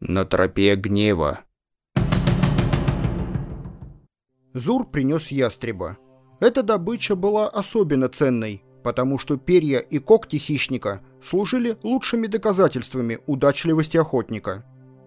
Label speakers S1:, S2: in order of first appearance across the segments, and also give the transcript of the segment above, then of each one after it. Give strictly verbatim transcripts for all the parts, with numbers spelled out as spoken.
S1: На тропе гнева.
S2: Зур принес ястреба. Эта добыча была особенно ценной, потому что перья и когти хищника служили лучшими доказательствами удачливости охотника.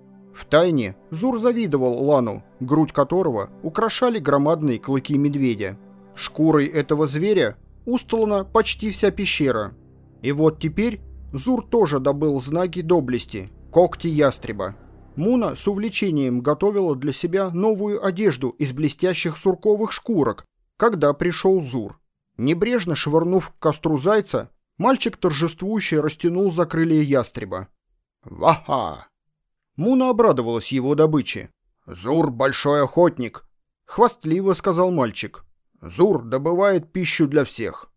S2: Втайне Зур завидовал Лану, грудь которого украшали громадные клыки медведя. Шкурой этого зверя устлана почти вся пещера. И вот теперь Зур тоже добыл знаки доблести — когти ястреба. Муна с увлечением готовила для себя новую одежду из блестящих сурковых шкурок, когда пришел Зур. Небрежно швырнув к костру зайца, мальчик торжествующе растянул закрылья ястреба. «Ва-ха!» Муна обрадовалась его добыче. «Зур — большой охотник», — хвастливо сказал мальчик. «Зур добывает пищу для всех».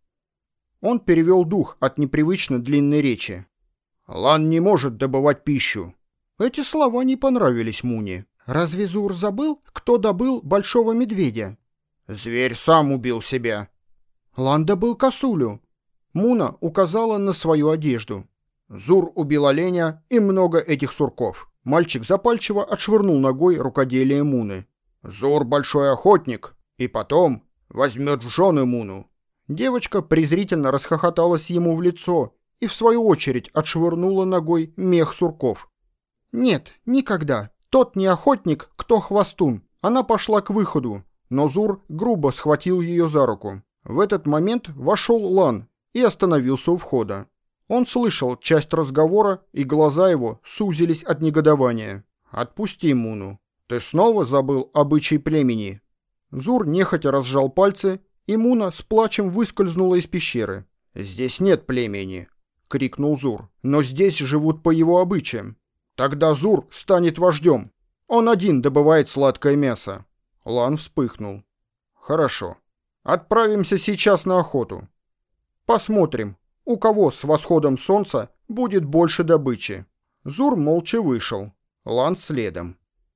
S2: Он перевел дух от непривычно длинной речи. «Лан не может добывать пищу». Эти слова не понравились Муне. Разве Зур забыл, кто добыл большого медведя? Зверь сам убил себя. Лан добыл косулю. Муна указала на свою одежду. Зур убил оленя и много этих сурков. Мальчик запальчиво отшвырнул ногой рукоделие Муны. Зур большой охотник, и потом возьмет в жены Муну. Девочка презрительно расхохоталась ему в лицо и в свою очередь отшвырнула ногой мех сурков. «Нет, никогда. Тот не охотник, кто хвостун». Она пошла к выходу, но Зур грубо схватил ее за руку. В этот момент вошел Лан и остановился у входа. Он слышал часть разговора, и глаза его сузились от негодования. «Отпусти Муну. Ты снова забыл обычай племени». Зур нехотя разжал пальцы, и Муна с плачем выскользнула из пещеры. «Здесь нет племени», — крикнул Зур, — «но здесь живут по его обычаям. Тогда Зур станет вождем. Он один добывает сладкое мясо». Лан вспыхнул. «Хорошо. Отправимся сейчас на охоту. Посмотрим, у кого с восходом солнца будет больше добычи». Зур молча вышел. Лан следом.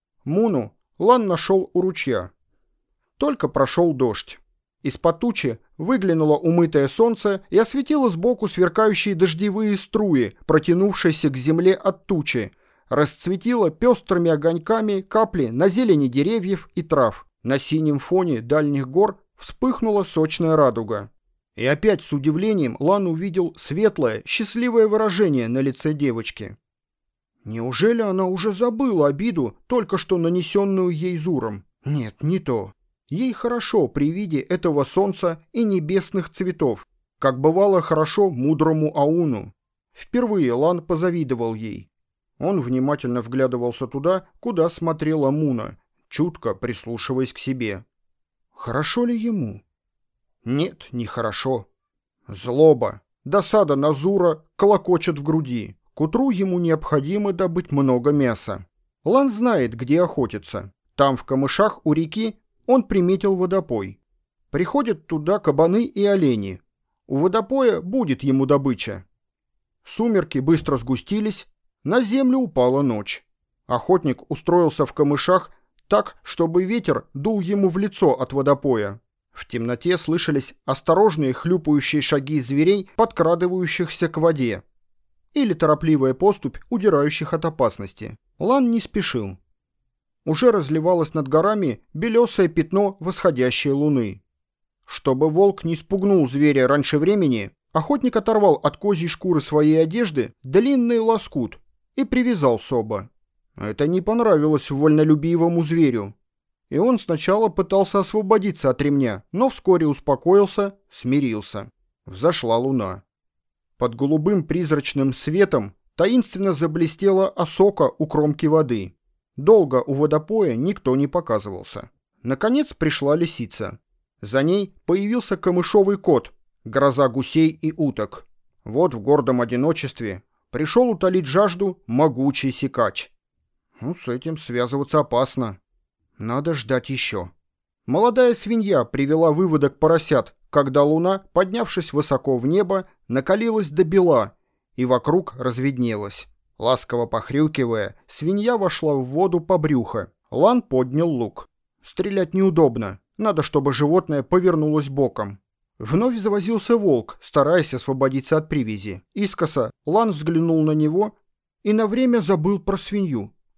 S2: Муну Лан нашел у ручья. Только прошел дождь. Из-под тучи выглянуло умытое солнце и осветило сбоку сверкающие дождевые струи, протянувшиеся к земле от тучи, расцветило пестрыми огоньками капли на зелени деревьев и трав. На синем фоне дальних гор вспыхнула сочная радуга. И опять с удивлением Лан увидел светлое, счастливое выражение на лице девочки. Неужели она уже забыла обиду, только что нанесенную ей Зуром? Нет, не то. Ей хорошо при виде этого солнца и небесных цветов, как бывало хорошо мудрому Ауну. Впервые Лан позавидовал ей. Он внимательно вглядывался туда, куда смотрела Муна, чутко прислушиваясь к себе. Хорошо ли ему? Нет, нехорошо. Злоба, досада на Зура клокочет в груди. К утру ему необходимо добыть много мяса. Лан знает, где охотиться. Там, в камышах у реки, он приметил водопой. Приходят туда кабаны и олени. У водопоя будет ему добыча. Сумерки быстро сгустились, на землю упала ночь. Охотник устроился в камышах так, чтобы ветер дул ему в лицо от водопоя. В темноте слышались осторожные хлюпающие шаги зверей, подкрадывающихся к воде, или торопливая поступь удирающих от опасности. Лан не спешил. Уже разливалось над горами белесое пятно восходящей луны. Чтобы волк не спугнул зверя раньше времени, охотник оторвал от козьей шкуры своей одежды длинный лоскут и привязал Соба. Это не понравилось вольнолюбивому зверю, и он сначала пытался освободиться от ремня, но вскоре успокоился, смирился. Взошла луна. Под голубым призрачным светом таинственно заблестела осока у кромки воды. Долго у водопоя никто не показывался. Наконец пришла лисица. За ней появился камышовый кот, гроза гусей и уток. Вот в гордом одиночестве пришел утолить жажду могучий сикач. Ну, с этим связываться опасно. Надо ждать еще. Молодая свинья привела выводок поросят, когда луна, поднявшись высоко в небо, накалилась до бела, и вокруг разведнелась. Ласково похрюкивая, свинья вошла в воду по брюхо. Лан поднял лук. Стрелять неудобно. Надо, чтобы животное повернулось боком. Вновь завозился волк, стараясь освободиться от привязи. Искоса Лан взглянул на него и на время забыл про свинью.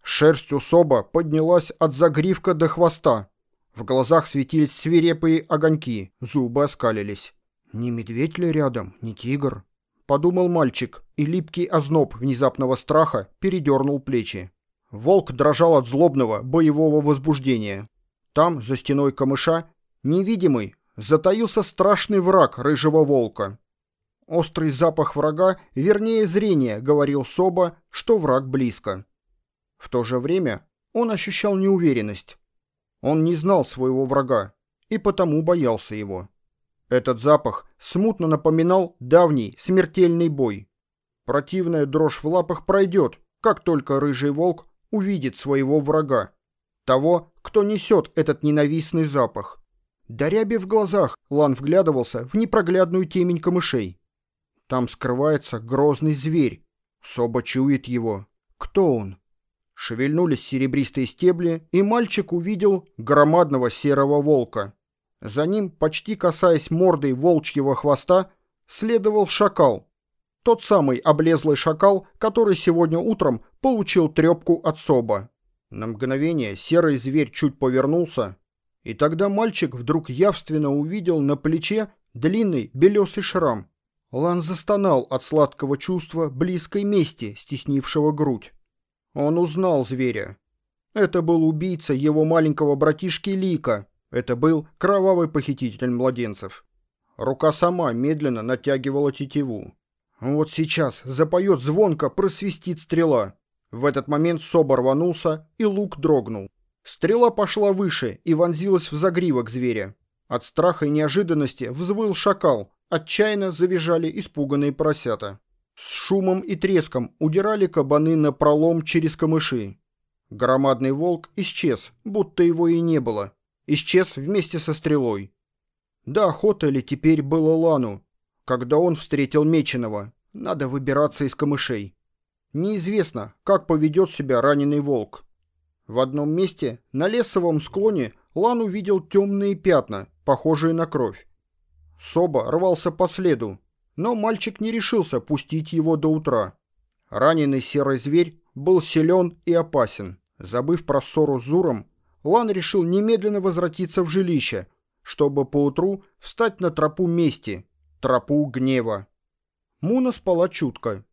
S2: Шерсть у Соба поднялась от загривка до хвоста. В глазах светились свирепые огоньки, зубы оскалились. «Не медведь ли рядом, не тигр?» — подумал мальчик, и липкий озноб внезапного страха передернул плечи. Волк дрожал от злобного, боевого возбуждения. Там, за стеной камыша, невидимый, затаился страшный враг рыжего волка. Острый запах врага, вернее зрение, говорил Соба, что враг близко. В то же время он ощущал неуверенность. Он не знал своего врага и потому боялся его. Этот запах смутно напоминал давний смертельный бой. Противная дрожь в лапах пройдет, как только рыжий волк увидит своего врага, того, кто несет этот ненавистный запах. До ряби в глазах Лан вглядывался в непроглядную темень камышей. Там скрывается грозный зверь. Соба чует его. Кто он? Шевельнулись серебристые стебли, и мальчик увидел громадного серого волка. За ним, почти касаясь мордой волчьего хвоста, следовал шакал. Тот самый облезлый шакал, который сегодня утром получил трепку от Соба. На мгновение серый зверь чуть повернулся, и тогда мальчик вдруг явственно увидел на плече длинный белесый шрам. Лан застонал от сладкого чувства близкой мести, стеснившего грудь. Он узнал зверя. Это был убийца его маленького братишки Лика. Это был кровавый похититель младенцев. Рука сама медленно натягивала тетиву. Вот сейчас запоет звонко, просвистит стрела. В этот момент Соба рванулся, и лук дрогнул. Стрела пошла выше и вонзилась в загривок зверя. От страха и неожиданности взвыл шакал. Отчаянно завизжали испуганные поросята. С шумом и треском удирали кабаны напролом через камыши. Громадный волк исчез, будто его и не было. Исчез вместе со стрелой. Да охота ли теперь было Лану, когда он встретил Меченого? Надо выбираться из камышей. Неизвестно, как поведет себя раненый волк. В одном месте, на лесовом склоне, Лан увидел темные пятна, похожие на кровь. Соба рвался по следу, но мальчик не решился пустить его до утра. Раненый серый зверь был силен и опасен. Забыв про ссору с Зуром, Лан решил немедленно возвратиться в жилище, чтобы поутру встать на тропу мести, тропу гнева. Муна спала чутко.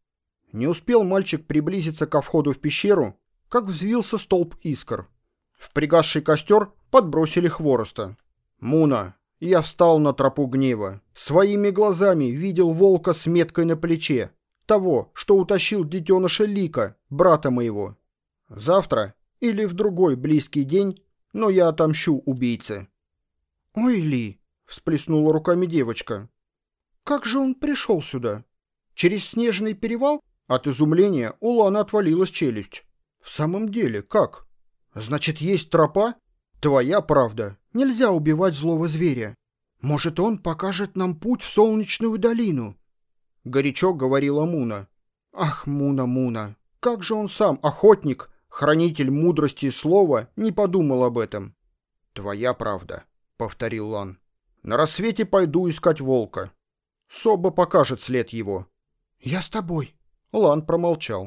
S2: Не успел мальчик приблизиться ко входу в пещеру, как взвился столб искр. В пригасший костер подбросили хвороста. «Муна!» Я встал на тропу гнева. Своими глазами видел волка с меткой на плече. Того, что утащил детеныша Лика, брата моего. Завтра или в другой близкий день, но я отомщу убийце. «Ой, Ли!» — всплеснула руками девочка. «Как же он пришел сюда? Через снежный перевал?» От изумления у Лана отвалилась челюсть. «В самом деле, как? Значит, есть тропа? Твоя правда. Нельзя убивать злого зверя. Может, он покажет нам путь в солнечную долину?» Горячо говорила Муна. «Ах, Муна, Муна, как же он сам, охотник, хранитель мудрости и слова, не подумал об этом?» «Твоя правда», — повторил Лан. «На рассвете пойду искать волка. Соба покажет след его». «Я с тобой». Лан промолчал.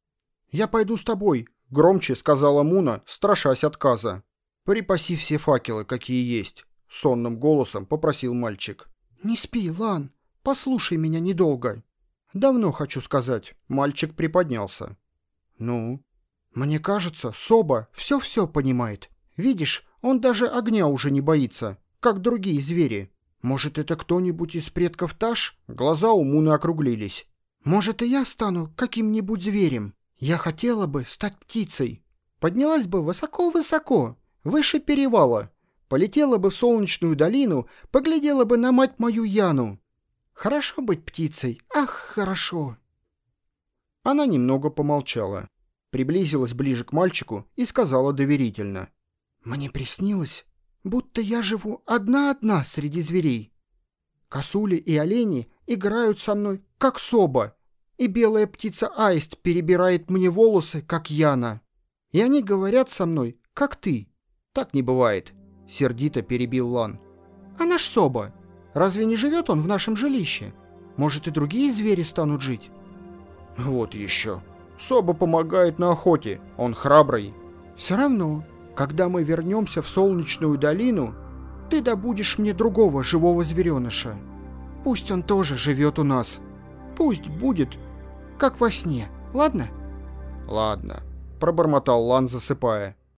S2: «Я пойду с тобой», — громче сказала Муна, страшась отказа. «Припаси все факелы, какие есть», — сонным голосом попросил мальчик. «Не спи, Лан, послушай меня недолго». «Давно хочу сказать», — мальчик приподнялся. «Ну?» «Мне кажется, Соба все-все понимает. Видишь, он даже огня уже не боится, как другие звери. Может, это кто-нибудь из предков Таш?» Глаза у Муны округлились. «Может, и я стану каким-нибудь зверем? Я хотела бы стать птицей. Поднялась бы высоко-высоко, выше перевала, полетела бы в солнечную долину, поглядела бы на мать мою Яну. Хорошо быть птицей, ах, хорошо!» Она немного помолчала, приблизилась ближе к мальчику и сказала доверительно. «Мне приснилось, будто я живу одна-одна среди зверей. Косули и олени играют со мной, как Соба, и белая птица-аист перебирает мне волосы, как Яна. И они говорят со мной, как ты». «Так не бывает», — сердито перебил Лан. «А наш Соба? Разве не живет он в нашем жилище? Может, и другие звери станут жить?» «Вот еще», — Соба помогает на охоте, он храбрый. Все равно, когда мы вернемся в Солнечную долину, ты добудешь мне другого живого звереныша. Пусть он тоже живет у нас. Пусть будет, как во сне, ладно? Ладно, пробормотал Лан, засыпая.